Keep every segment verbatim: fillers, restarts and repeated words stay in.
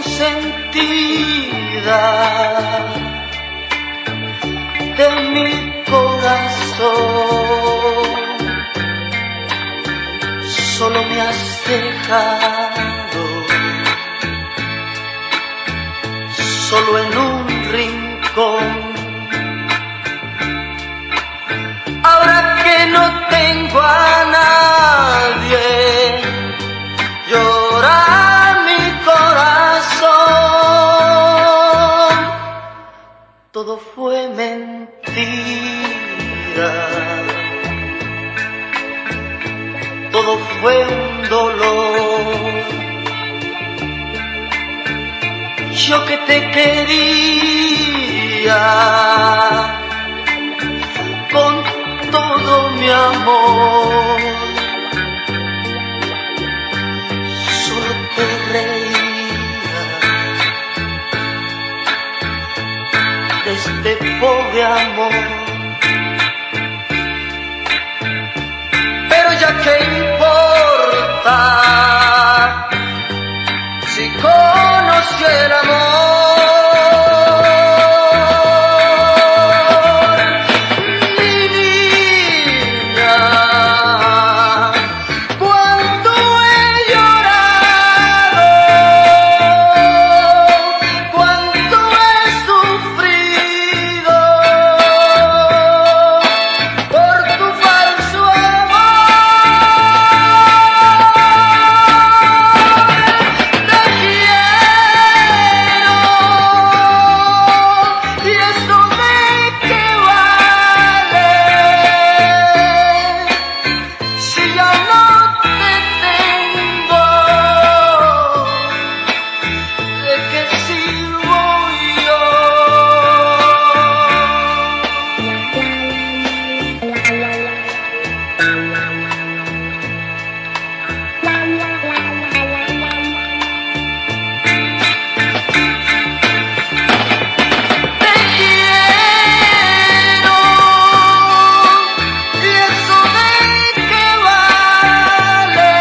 consentida de mi corazón, solo me has dejado solo en un rincón. Ahora que no tengo a nadie, llora mi corazón. Todo fue mentira, todo fue un dolor. Yo que te quería con todo mi amor, solo te reía de este pobre amor. Pero ya qué importa si conocí el amor, mi niña. Cuánto he llorado, cuánto he sufrido por tu falso amor. Te quiero, y eso de qué vale si ya no te tengo. ¿De qué sirvo yo? Te quiero, y eso de qué vale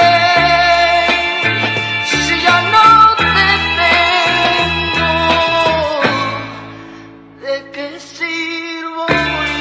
si ya no te tengo. ¿De qué sirvo